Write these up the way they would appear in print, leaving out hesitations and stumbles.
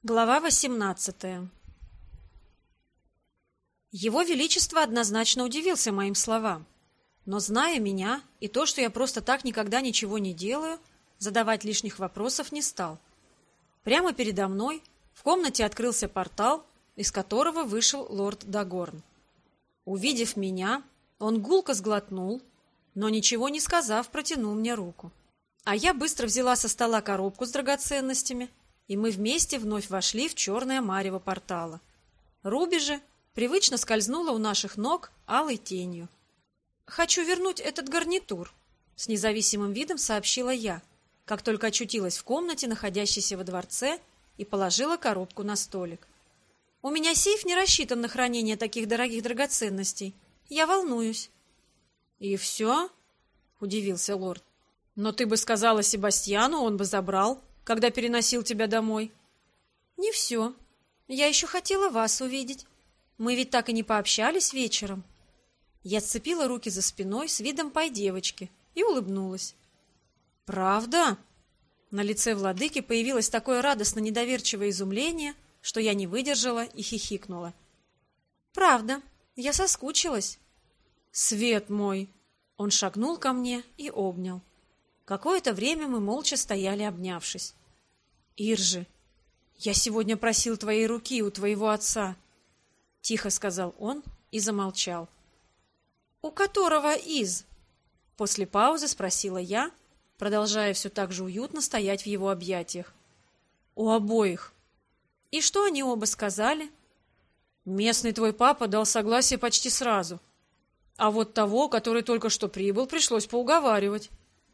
Глава 18. Его Величество однозначно удивился моим словам, но, зная меня и то, что я просто так никогда ничего не делаю, задавать лишних вопросов не стал. Прямо передо мной в комнате открылся портал, из которого вышел лорд Дагорн. Увидев меня, он гулко сглотнул, но, ничего не сказав, протянул мне руку. А я быстро взяла со стола коробку с драгоценностями, и мы вместе вновь вошли в черное марево портала. Руби же привычно скользнула у наших ног алой тенью. «Хочу вернуть этот гарнитур», — с независимым видом сообщила я, как только очутилась в комнате, находящейся во дворце, и положила коробку на столик. «У меня сейф не рассчитан на хранение таких дорогих драгоценностей. Я волнуюсь». «И все?» — удивился лорд. «Но ты бы сказала Себастьяну, он бы забрал, когда переносил тебя домой». «Не все. Я еще хотела вас увидеть. Мы ведь так и не пообщались вечером». Я сцепила руки за спиной с видом пай-девочки и улыбнулась. «Правда?» На лице владыки появилось такое радостно-недоверчивое изумление, что я не выдержала и хихикнула. «Правда. Я соскучилась». «Свет мой!» Он шагнул ко мне и обнял. Какое-то время мы молча стояли, обнявшись. «Иржи, я сегодня просил твоей руки у твоего отца», — тихо сказал он и замолчал. «У которого из?» После паузы спросила я, продолжая все так же уютно стоять в его объятиях. «У обоих». «И что они оба сказали?» «Местный твой папа дал согласие почти сразу, а вот того, который только что прибыл, пришлось поуговаривать».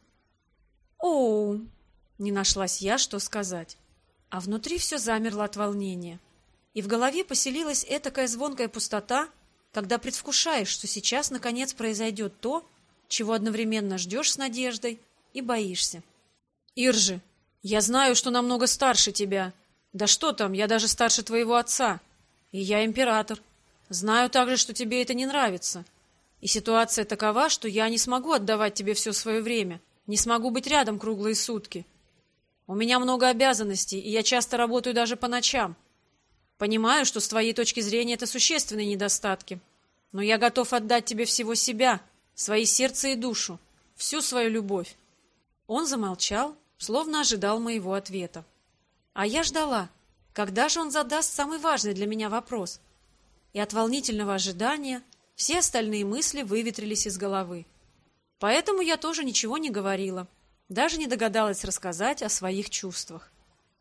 «Оу!» — не нашлась я, что сказать. А внутри все замерло от волнения. И в голове поселилась этакая звонкая пустота, когда предвкушаешь, что сейчас наконец произойдет то, чего одновременно ждешь с надеждой и боишься. «Иржи, я знаю, что намного старше тебя. Да что там, я даже старше твоего отца. И я император. Знаю также, что тебе это не нравится. И ситуация такова, что я не смогу отдавать тебе все свое время. Не смогу быть рядом круглые сутки. У меня много обязанностей, и я часто работаю даже по ночам. Понимаю, что с твоей точки зрения это существенные недостатки. Но я готов отдать тебе всего себя, свои сердце и душу, всю свою любовь». Он замолчал, словно ожидал моего ответа. А я ждала, когда же он задаст самый важный для меня вопрос. И от волнительного ожидания все остальные мысли выветрились из головы. Поэтому я тоже ничего не говорила, даже не догадалась рассказать о своих чувствах.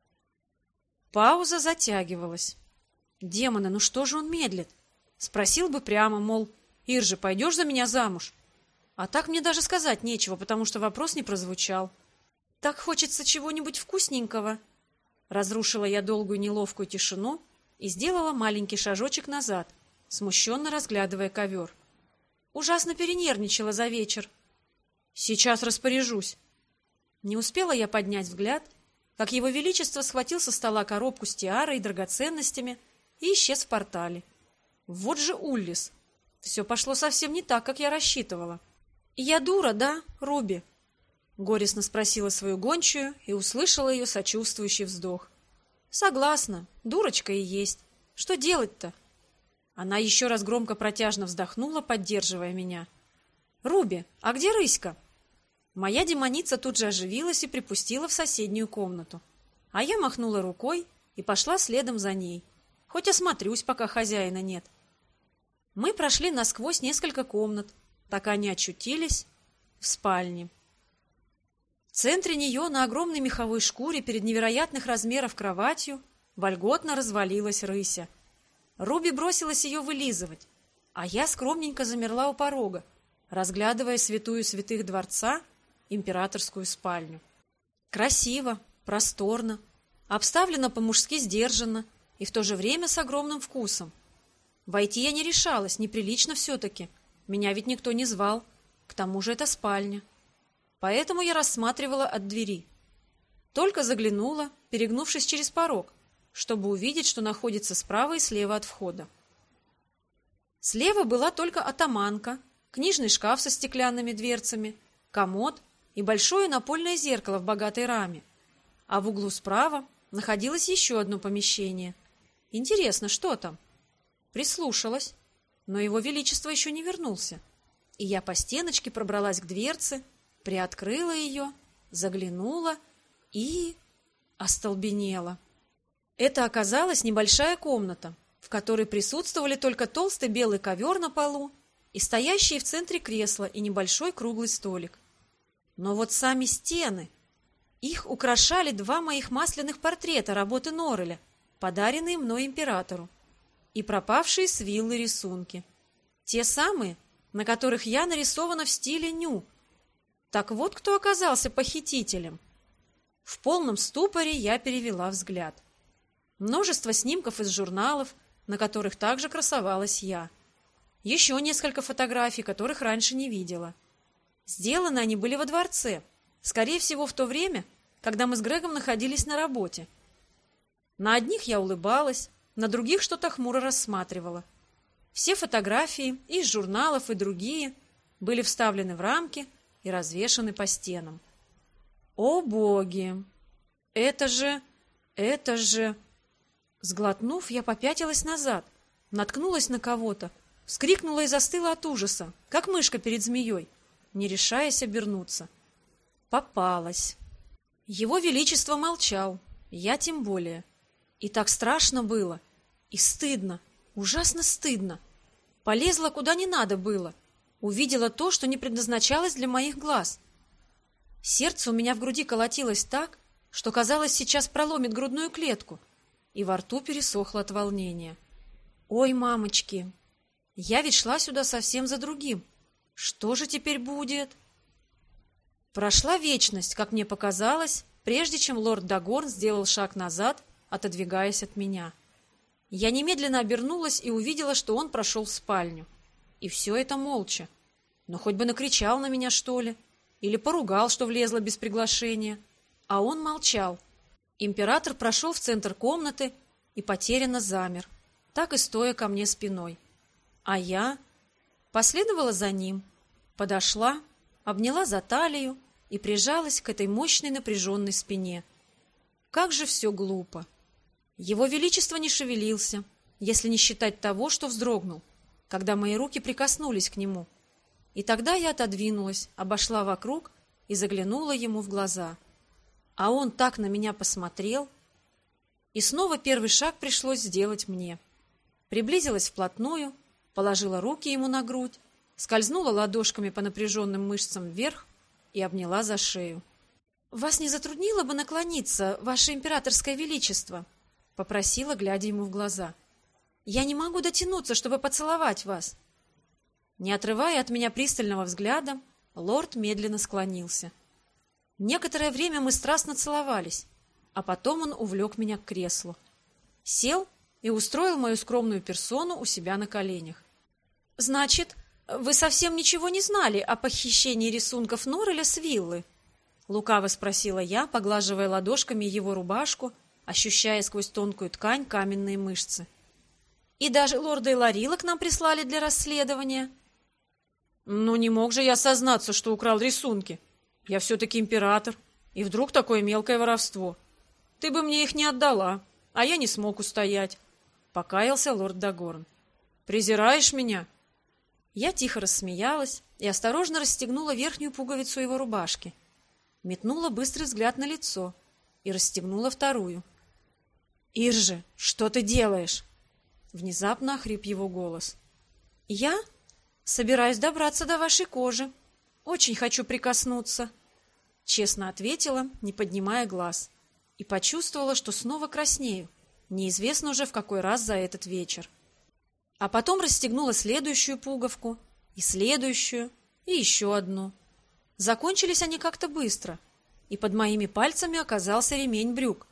Пауза затягивалась. Демоны, ну что же он медлит? Спросил бы прямо, мол, «Иржи, пойдешь за меня замуж?» А так мне даже сказать нечего, потому что вопрос не прозвучал. «Так хочется чего-нибудь вкусненького». Разрушила я долгую неловкую тишину и сделала маленький шажочек назад, смущенно разглядывая ковер. Ужасно перенервничала за вечер. «Сейчас распоряжусь». Не успела я поднять взгляд, как его величество схватил со стола коробку с тиарой и драгоценностями и исчез в портале. Вот же Уллис! Все пошло совсем не так, как я рассчитывала. «Я дура, да, Руби?» Горестно спросила свою гончую и услышала ее сочувствующий вздох. «Согласна, дурочка и есть. Что делать-то?» Она еще раз громко протяжно вздохнула, поддерживая меня. «Руби, а где Рыська?» Моя демоница тут же оживилась и припустила в соседнюю комнату. А я махнула рукой и пошла следом за ней. Хоть осмотрюсь, пока хозяина нет. Мы прошли насквозь несколько комнат, пока не очутились в спальне. В центре нее, на огромной меховой шкуре перед невероятных размеров кроватью, вольготно развалилась рыся. Руби бросилась ее вылизывать, а я скромненько замерла у порога, разглядывая святую святых дворца, императорскую спальню. Красиво, просторно, обставлено по-мужски сдержанно и в то же время с огромным вкусом. Войти я не решалась, неприлично все-таки. Меня ведь никто не звал. К тому же это спальня. Поэтому я рассматривала от двери. Только заглянула, перегнувшись через порог, чтобы увидеть, что находится справа и слева от входа. Слева была только атаманка, книжный шкаф со стеклянными дверцами, комод и большое напольное зеркало в богатой раме, а в углу справа находилось еще одно помещение. Интересно, что там? Прислушалась, но его величество еще не вернулся. И я по стеночке пробралась к дверце, приоткрыла ее, заглянула и остолбенела. Это оказалась небольшая комната, в которой присутствовали только толстый белый ковер на полу и стоящие в центре кресла и небольшой круглый столик. Но вот сами стены... Их украшали 2 моих масляных портрета работы Норреля, подаренные мной императору, и пропавшие с виллы рисунки. Те самые, на которых я нарисована в стиле ню. Так вот, кто оказался похитителем. В полном ступоре я перевела взгляд. Множество снимков из журналов, на которых также красовалась я. Еще несколько фотографий, которых раньше не видела. Сделаны они были во дворце, скорее всего, в то время, когда мы с Грегом находились на работе. На одних я улыбалась, на других что-то хмуро рассматривала. Все фотографии, и из журналов, и другие, были вставлены в рамки и развешаны по стенам. О, боги! Это же... Сглотнув, я попятилась назад, наткнулась на кого-то, вскрикнула и застыла от ужаса, как мышка перед змеей, не решаясь обернуться. Попалась. Его Величество молчал, я тем более. И так страшно было, и стыдно, ужасно стыдно. Полезла куда не надо было, увидела то, что не предназначалось для моих глаз. Сердце у меня в груди колотилось так, что, казалось, сейчас проломит грудную клетку, и во рту пересохло от волнения. Ой, мамочки, я ведь шла сюда совсем за другим. Что же теперь будет? Прошла вечность, как мне показалось, прежде чем лорд Дагорн сделал шаг назад, отодвигаясь от меня. Я немедленно обернулась и увидела, что он прошел в спальню. И все это молча. Но хоть бы накричал на меня, что ли, или поругал, что влезла без приглашения. А он молчал. Император прошел в центр комнаты и потерянно замер, так и стоя ко мне спиной. А я последовала за ним, подошла, обняла за талию и прижалась к этой мощной напряженной спине. Как же все глупо! Его Величество не шевелился, если не считать того, что вздрогнул, когда мои руки прикоснулись к нему. И тогда я отодвинулась, обошла вокруг и заглянула ему в глаза. А он так на меня посмотрел. И снова первый шаг пришлось сделать мне. Приблизилась вплотную, положила руки ему на грудь, скользнула ладошками по напряженным мышцам вверх и обняла за шею. «Вас не затруднило бы наклониться, Ваше Императорское Величество?» — попросила, глядя ему в глаза. «Я не могу дотянуться, чтобы поцеловать вас». Не отрывая от меня пристального взгляда, лорд медленно склонился. Некоторое время мы страстно целовались, а потом он увлек меня к креслу. Сел и устроил мою скромную персону у себя на коленях. «Значит, вы совсем ничего не знали о похищении рисунков Норреля с виллы?» — лукаво спросила я, поглаживая ладошками его рубашку, ощущая сквозь тонкую ткань каменные мышцы. «И даже лорда Иларила к нам прислали для расследования?» «Ну, не мог же я сознаться, что украл рисунки. Я все-таки император, и вдруг такое мелкое воровство. Ты бы мне их не отдала, а я не смог устоять», — покаялся лорд Дагорн. «Презираешь меня?» Я тихо рассмеялась и осторожно расстегнула верхнюю пуговицу его рубашки. Метнула быстрый взгляд на лицо и расстегнула вторую. «Иржи, что ты делаешь?» Внезапно охрип его голос. «Я собираюсь добраться до вашей кожи. Очень хочу прикоснуться», — честно ответила, не поднимая глаз, и почувствовала, что снова краснею, неизвестно уже в какой раз за этот вечер. А потом расстегнула следующую пуговку, и следующую, и еще одну. Закончились они как-то быстро, и под моими пальцами оказался ремень брюк.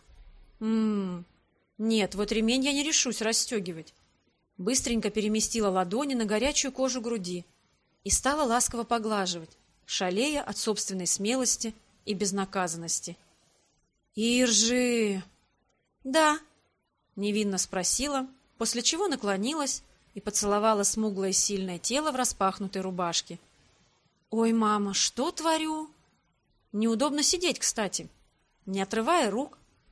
Нет, вот ремень я не решусь расстегивать. Быстренько переместила ладони на горячую кожу груди и стала ласково поглаживать, шалея от собственной смелости и безнаказанности. «Иржи!» «Да», — невинно спросила, после чего наклонилась и поцеловала смуглое сильное тело в распахнутой рубашке. «Ой, мама, что творю?» Неудобно сидеть, кстати. Не отрывая рук,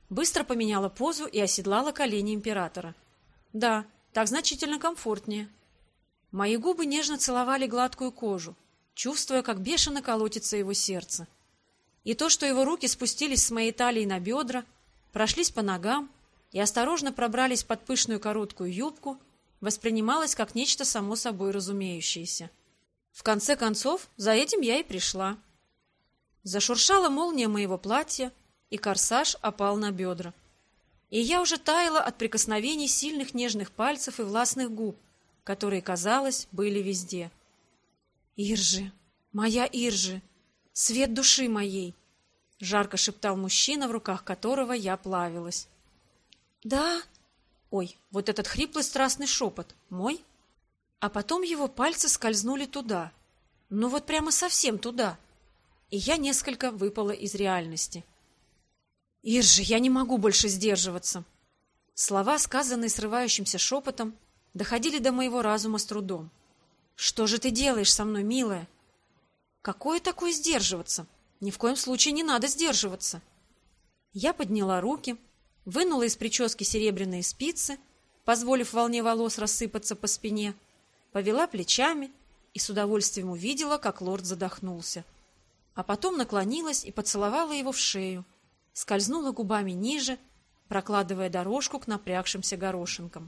Быстро поменяла позу и оседлала колени императора. Да, так значительно комфортнее. Мои губы нежно целовали гладкую кожу, чувствуя, как бешено колотится его сердце. И то, что его руки спустились с моей талии на бедра, прошлись по ногам и осторожно пробрались под пышную короткую юбку, воспринималось как нечто само собой разумеющееся. В конце концов, за этим я и пришла. Зашуршала молния моего платья, и корсаж опал на бедра. И я уже таяла от прикосновений сильных нежных пальцев и властных губ, которые, казалось, были везде. «Иржи, моя Иржи, свет души моей!» — жарко шептал мужчина, в руках которого я плавилась. «Да?» Ой, вот этот хриплый страстный шепот мой? А потом его пальцы скользнули туда. Ну вот прямо совсем туда. И я несколько выпала из реальности. «Иржи, я не могу больше сдерживаться!» Слова, сказанные срывающимся шепотом, доходили до моего разума с трудом. «Что же ты делаешь со мной, милая?» «Какое такое сдерживаться? Ни в коем случае не надо сдерживаться!» Я подняла руки, вынула из прически серебряные спицы, позволив волне волос рассыпаться по спине, повела плечами и с удовольствием увидела, как лорд задохнулся. А потом наклонилась и поцеловала его в шею, скользнула губами ниже, прокладывая дорожку к напрягшимся горошинкам.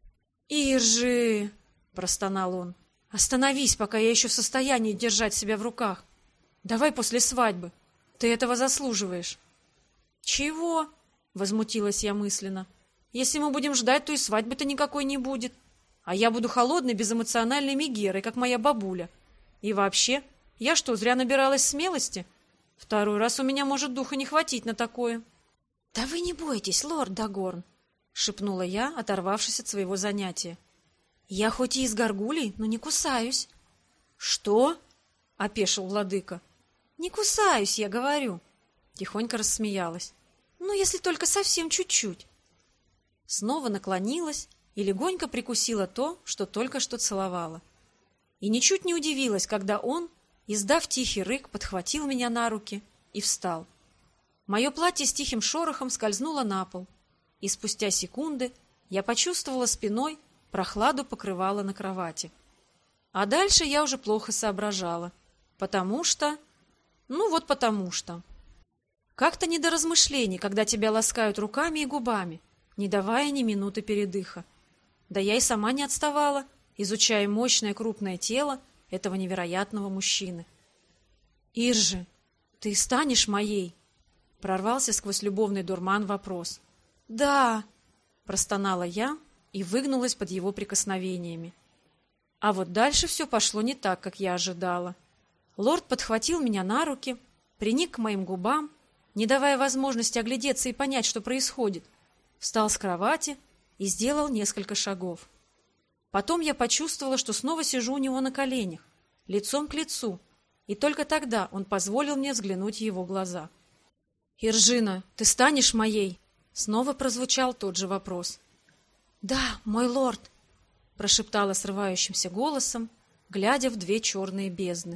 «Иржи!» — простонал он. «Остановись, пока я еще в состоянии держать себя в руках. Давай после свадьбы. Ты этого заслуживаешь». «Чего?» — возмутилась я мысленно. «Если мы будем ждать, то и свадьбы-то никакой не будет. А я буду холодной, безэмоциональной мегерой, как моя бабуля. И вообще, я что, зря набиралась смелости? Второй раз у меня может духа не хватить на такое». «Да вы не бойтесь, лорд Дагорн», — шепнула я, оторвавшись от своего занятия. «Я хоть и из горгулей, но не кусаюсь». «Что?» — опешил владыка. «Не кусаюсь, я говорю», — тихонько рассмеялась. «Ну, если только совсем чуть-чуть». Снова наклонилась и легонько прикусила то, что только что целовала. И ничуть не удивилась, когда он, издав тихий рык, подхватил меня на руки и встал. Мое платье с тихим шорохом скользнуло на пол, и спустя секунды я почувствовала спиной прохладу покрывала на кровати. А дальше я уже плохо соображала, потому что... Ну вот потому что... Как-то не до размышлений, когда тебя ласкают руками и губами, не давая ни минуты передыха. Да я и сама не отставала, изучая мощное крупное тело этого невероятного мужчины. «Иржи, ты станешь моей?» — прорвался сквозь любовный дурман вопрос. «Да!» — простонала я и выгнулась под его прикосновениями. А вот дальше все пошло не так, как я ожидала. Лорд подхватил меня на руки, приник к моим губам, не давая возможности оглядеться и понять, что происходит, встал с кровати и сделал несколько шагов. Потом я почувствовала, что снова сижу у него на коленях, лицом к лицу, и только тогда он позволил мне взглянуть в его глаза. «Иржина, ты станешь моей?» Снова прозвучал тот же вопрос. «Да, мой лорд», — прошептала срывающимся голосом, глядя в две черные бездны.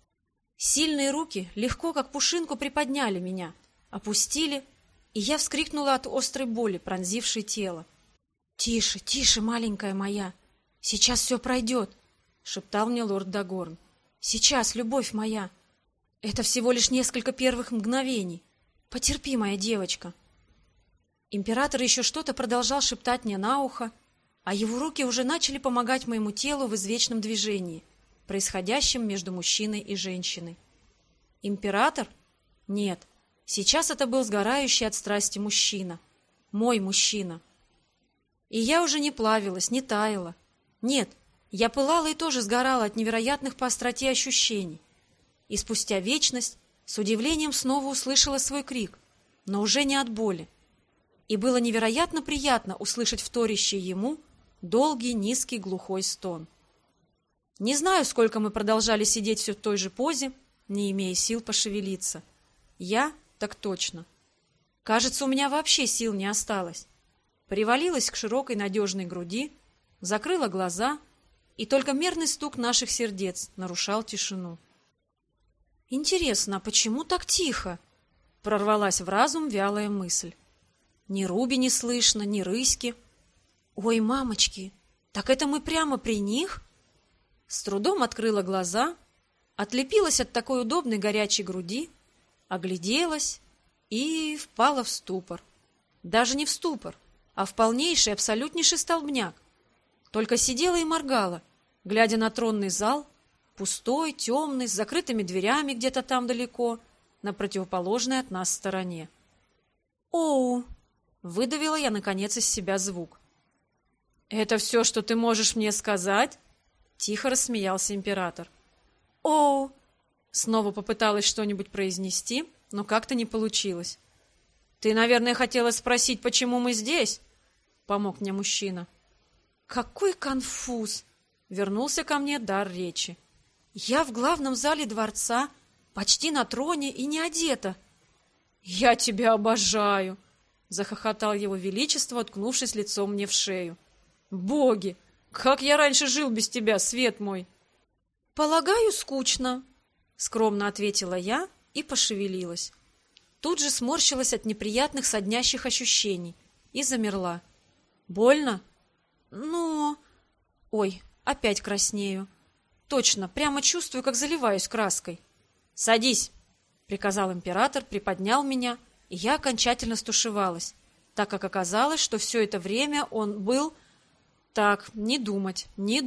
Сильные руки легко, как пушинку, приподняли меня, опустили, и я вскрикнула от острой боли, пронзившей тело. «Тише, тише, маленькая моя, сейчас все пройдет», — шептал мне лорд Дагорн. «Сейчас, любовь моя. Это всего лишь несколько первых мгновений. Потерпи, моя девочка». Император еще что-то продолжал шептать мне на ухо, а его руки уже начали помогать моему телу в извечном движении, происходящем между мужчиной и женщиной. Император? Нет, сейчас это был сгорающий от страсти мужчина. Мой мужчина. И я уже не плавилась, не таяла. Нет, я пылала и тоже сгорала от невероятных по остроте ощущений. И спустя вечность с удивлением снова услышала свой крик, но уже не от боли. И было невероятно приятно услышать вторящий ему долгий, низкий, глухой стон. Не знаю, сколько мы продолжали сидеть все в той же позе, не имея сил пошевелиться. Я так точно. Кажется, у меня вообще сил не осталось. Привалилась к широкой надежной груди, закрыла глаза, и только мерный стук наших сердец нарушал тишину. «Интересно, а почему так тихо?» — прорвалась в разум вялая мысль. Ни Руби не слышно, ни рыськи. Ой, мамочки, так это мы прямо при них? С трудом открыла глаза, отлепилась от такой удобной горячей груди, огляделась и впала в ступор. Даже не в ступор, а в полнейший, абсолютнейший столбняк. Только сидела и моргала, глядя на тронный зал, пустой, темный, с закрытыми дверями где-то там далеко, на противоположной от нас стороне. «Оу!» — выдавила я, наконец, из себя звук. «Это все, что ты можешь мне сказать?» — тихо рассмеялся император. «Оу!» — снова попыталась что-нибудь произнести, но как-то не получилось. «Ты, наверное, хотела спросить, почему мы здесь?» — помог мне мужчина. «Какой конфуз!» — вернулся ко мне дар речи. «Я в главном зале дворца, почти на троне и не одета». «Я тебя обожаю!» — захохотал его величество, уткнувшись лицом мне в шею. «Боги! Как я раньше жил без тебя, свет мой!» «Полагаю, скучно», — скромно ответила я и пошевелилась. Тут же сморщилась от неприятных соднящих ощущений и замерла. «Больно?» «Ну...» «Ой, опять краснею. Точно, прямо чувствую, как заливаюсь краской». «Садись», — приказал император, приподнял меня, и я окончательно стушевалась, так как оказалось, что все это время он был... Так, не думать,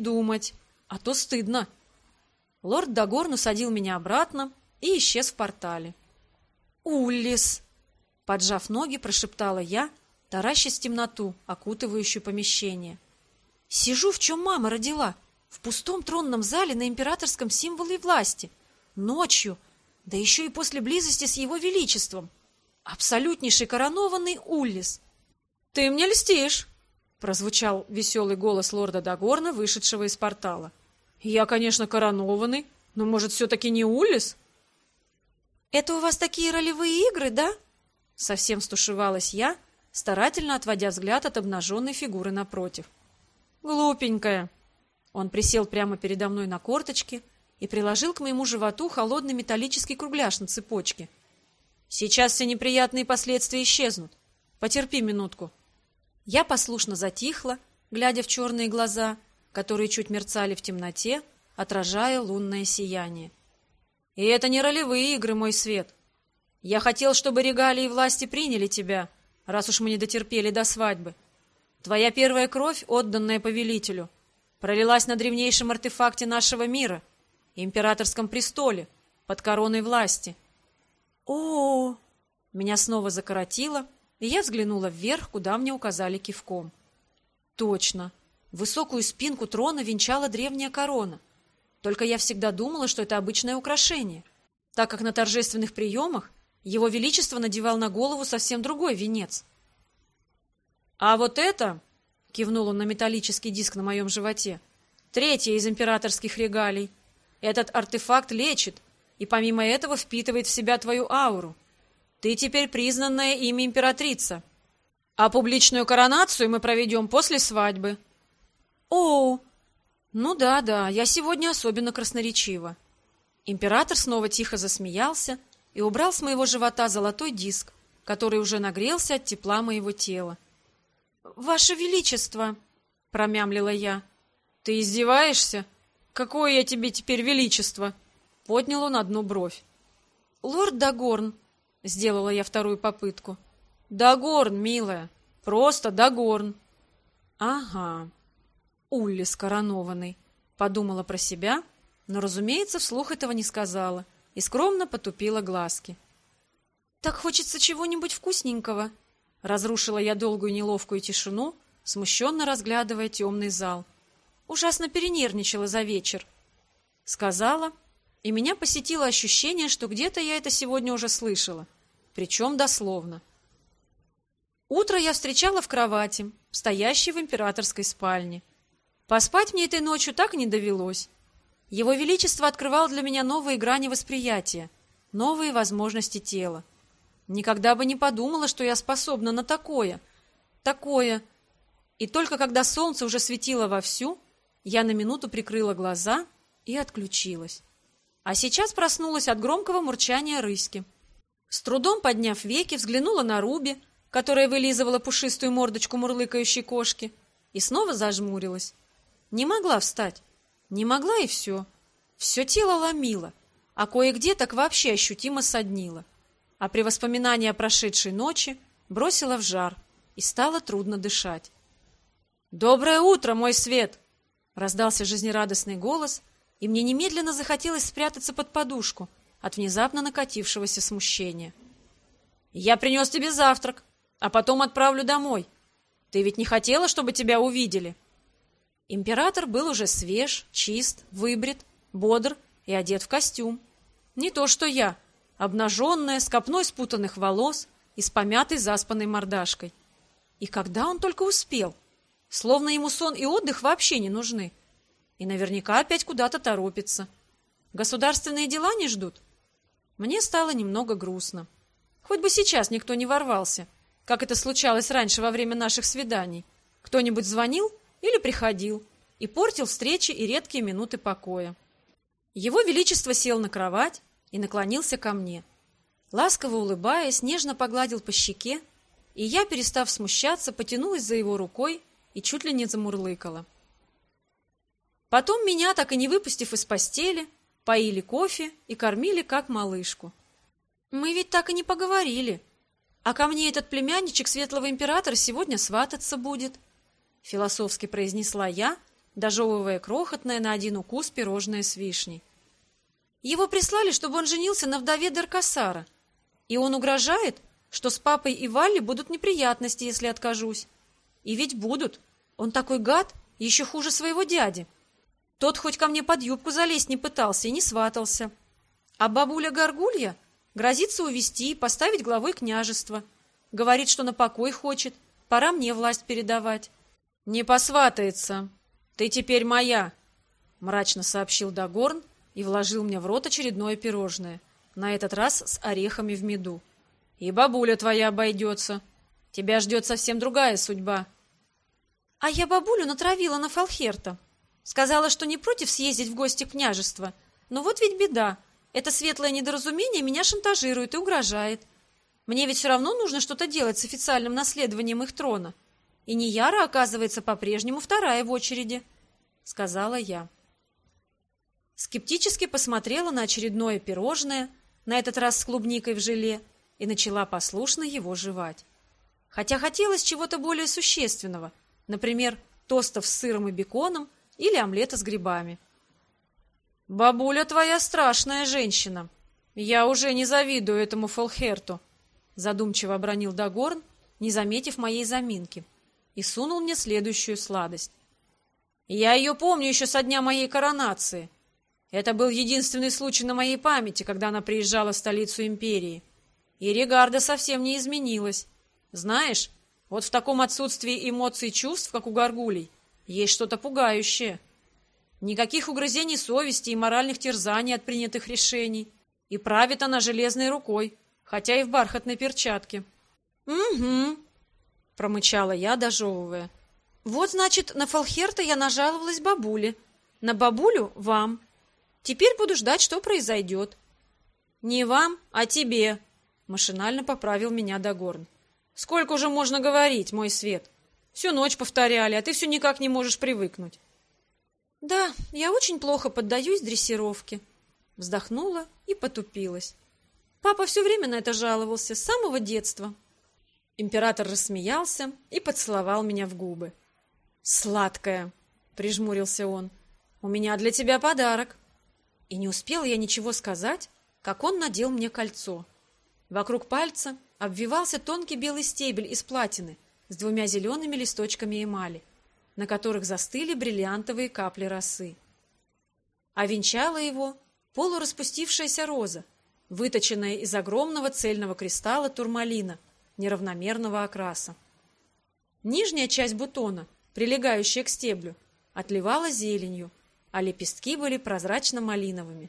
а то стыдно. Лорд Дагорн усадил меня обратно и исчез в портале. «Уллис!» — поджав ноги, прошептала я, таращась в темноту, окутывающую помещение. «Сижу, в чем мама родила, в пустом тронном зале на императорском символе власти, ночью, да еще и после близости с его величеством. Абсолютнейший коронованный Уллис!» «Ты мне льстишь!» — прозвучал веселый голос лорда Дагорна, вышедшего из портала. «Я, конечно, коронованный, но, может, все-таки не Уллис?» «Это у вас такие ролевые игры, да?» Совсем стушевалась я, старательно отводя взгляд от обнаженной фигуры напротив. «Глупенькая!» Он присел прямо передо мной на корточки и приложил к моему животу холодный металлический кругляш на цепочке. «Сейчас все неприятные последствия исчезнут. Потерпи минутку». Я послушно затихла, глядя в черные глаза, которые чуть мерцали в темноте, отражая лунное сияние. «И это не ролевые игры, мой свет. Я хотел, чтобы регалии власти приняли тебя, раз уж мы не дотерпели до свадьбы. Твоя первая кровь, отданная повелителю, пролилась на древнейшем артефакте нашего мира, императорском престоле, под короной власти». «О-о-о!» Меня снова закоротило, и я взглянула вверх, куда мне указали кивком. Точно. Высокую спинку трона венчала древняя корона. Только я всегда думала, что это обычное украшение, так как на торжественных приемах его величество надевал на голову совсем другой венец. «А вот это, — кивнул он на металлический диск на моем животе, — третья из императорских регалий. Этот артефакт лечит и помимо этого впитывает в себя твою ауру. Ты теперь признанная ими императрица. А публичную коронацию мы проведем после свадьбы». «Оу! Ну да, я сегодня особенно красноречива». Император снова тихо засмеялся и убрал с моего живота золотой диск, который уже нагрелся от тепла моего тела. «Ваше Величество!» — промямлила я. «Ты издеваешься? Какое я тебе теперь величество?» — поднял он одну бровь. «Лорд Дагорн!» — сделала я вторую попытку. «Дагорн, милая, просто Дагорн». «Ага, Уллис коронованный», — подумала про себя, но, разумеется, вслух этого не сказала и скромно потупила глазки. «Так хочется чего-нибудь вкусненького», — разрушила я долгую неловкую тишину, смущенно разглядывая темный зал. «Ужасно перенервничала за вечер», — сказала, и меня посетило ощущение, что где-то я это сегодня уже слышала, причем дословно. Утро я встречала в кровати, стоящей в императорской спальне. Поспать мне этой ночью так и не довелось. Его Величество открывал для меня новые грани восприятия, новые возможности тела. Никогда бы не подумала, что я способна на такое. И только когда солнце уже светило вовсю, я на минуту прикрыла глаза и отключилась. А сейчас проснулась от громкого мурчания рыськи. С трудом подняв веки, взглянула на Руби, которая вылизывала пушистую мордочку мурлыкающей кошки, и снова зажмурилась. Не могла встать. Не могла, и все. Все тело ломило, а кое-где так вообще ощутимо соднило. А при воспоминании о прошедшей ночи бросила в жар, и стало трудно дышать. «Доброе утро, мой свет!» — раздался жизнерадостный голос, и мне немедленно захотелось спрятаться под подушку от внезапно накатившегося смущения. «Я принес тебе завтрак, а потом отправлю домой. Ты ведь не хотела, чтобы тебя увидели?» Император был уже свеж, чист, выбрит, бодр и одет в костюм. Не то что я, обнаженная, с копной спутанных волос и с помятой заспанной мордашкой. И когда он только успел? Словно ему сон и отдых вообще не нужны. И наверняка опять куда-то торопится. Государственные дела не ждут? Мне стало немного грустно. Хоть бы сейчас никто не ворвался, как это случалось раньше во время наших свиданий. Кто-нибудь звонил или приходил и портил встречи и редкие минуты покоя. Его Величество сел на кровать и наклонился ко мне. Ласково улыбаясь, нежно погладил по щеке, и я, перестав смущаться, потянулась за его рукой и чуть ли не замурлыкала. Потом меня, так и не выпустив из постели, поили кофе и кормили как малышку. Мы ведь так и не поговорили. А ко мне этот племянничек светлого императора сегодня свататься будет, философски произнесла я, дожевывая крохотное на один укус пирожное с вишней. Его прислали, чтобы он женился на вдове Деркасара, и он угрожает, что с папой и Валли будут неприятности, если откажусь. И ведь будут. Он такой гад, еще хуже своего дяди. Тот хоть ко мне под юбку залезть не пытался и не сватался. А бабуля Горгулья грозится увести и поставить главой княжества. Говорит, что на покой хочет, пора мне власть передавать. «Не посватается. Ты теперь моя», — мрачно сообщил Дагорн и вложил мне в рот очередное пирожное, на этот раз с орехами в меду. «И бабуля твоя обойдется. Тебя ждет совсем другая судьба». «А я бабулю натравила на Фалхерта. Сказала, что не против съездить в гости в княжество. Но вот ведь беда. Это светлое недоразумение меня шантажирует и угрожает. Мне ведь все равно нужно что-то делать с официальным наследованием их трона. И Нияра, оказывается, по-прежнему вторая в очереди», — сказала я. Скептически посмотрела на очередное пирожное, на этот раз с клубникой в желе, и начала послушно его жевать. Хотя хотелось чего-то более существенного, например, тостов с сыром и беконом или омлета с грибами. «Бабуля твоя страшная женщина. Я уже не завидую этому Фалхерту», — задумчиво обронил Дагорн, не заметив моей заминки, и сунул мне следующую сладость. «Я ее помню еще со дня моей коронации. Это был единственный случай на моей памяти, когда она приезжала в столицу империи. И Регарда совсем не изменилась. Знаешь, вот в таком отсутствии эмоций и чувств, как у горгулей, есть что-то пугающее. Никаких угрызений совести и моральных терзаний от принятых решений. И правит она железной рукой, хотя и в бархатной перчатке». «Угу», — промычала я, дожевывая. «Вот, значит, на Фалхерта я нажаловалась бабуле, на бабулю — вам. Теперь буду ждать, что произойдет». «Не вам, а тебе», — машинально поправил меня Дагорн. «Сколько уже можно говорить, мой свет? Всю ночь повторяли, а ты все никак не можешь привыкнуть». «Да, я очень плохо поддаюсь дрессировке», — вздохнула и потупилась. «Папа все время на это жаловался, с самого детства». Император рассмеялся и поцеловал меня в губы. «Сладкая», — прижмурился он, — «у меня для тебя подарок». И не успела я ничего сказать, как он надел мне кольцо. Вокруг пальца обвивался тонкий белый стебель из платины с 2 зелеными листочками эмали, на которых застыли бриллиантовые капли росы. А венчала его полураспустившаяся роза, выточенная из огромного цельного кристалла турмалина неравномерного окраса. Нижняя часть бутона, прилегающая к стеблю, отливала зеленью, а лепестки были прозрачно-малиновыми.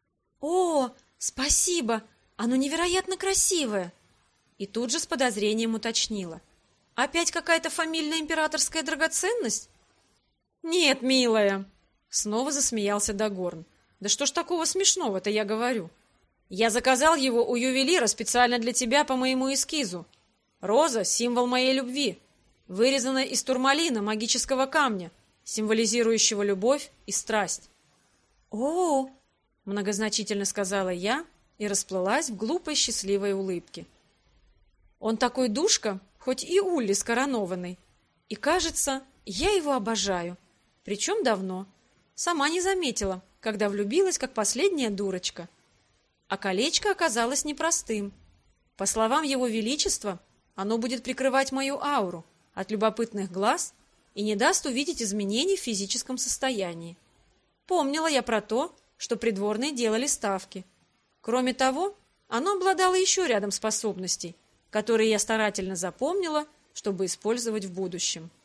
«О, спасибо! Оно невероятно красивое!» И тут же с подозрением уточнила. «Опять какая-то фамильная императорская драгоценность?» «Нет, милая!» Снова засмеялся Дагорн. «Да что ж такого смешного-то я говорю? Я заказал его у ювелира специально для тебя по моему эскизу. Роза — символ моей любви, вырезана из турмалина, магического камня, символизирующего любовь и страсть. «О-о-о!» — многозначительно сказала я и расплылась в глупой счастливой улыбке. Он такой душка, хоть и Уллис коронованный. И, кажется, я его обожаю. Причем давно. Сама не заметила, когда влюбилась, как последняя дурочка. А колечко оказалось непростым. По словам его величества, оно будет прикрывать мою ауру от любопытных глаз и не даст увидеть изменений в физическом состоянии. Помнила я про то, что придворные делали ставки. Кроме того, оно обладало еще рядом способностей, которые я старательно запомнила, чтобы использовать в будущем.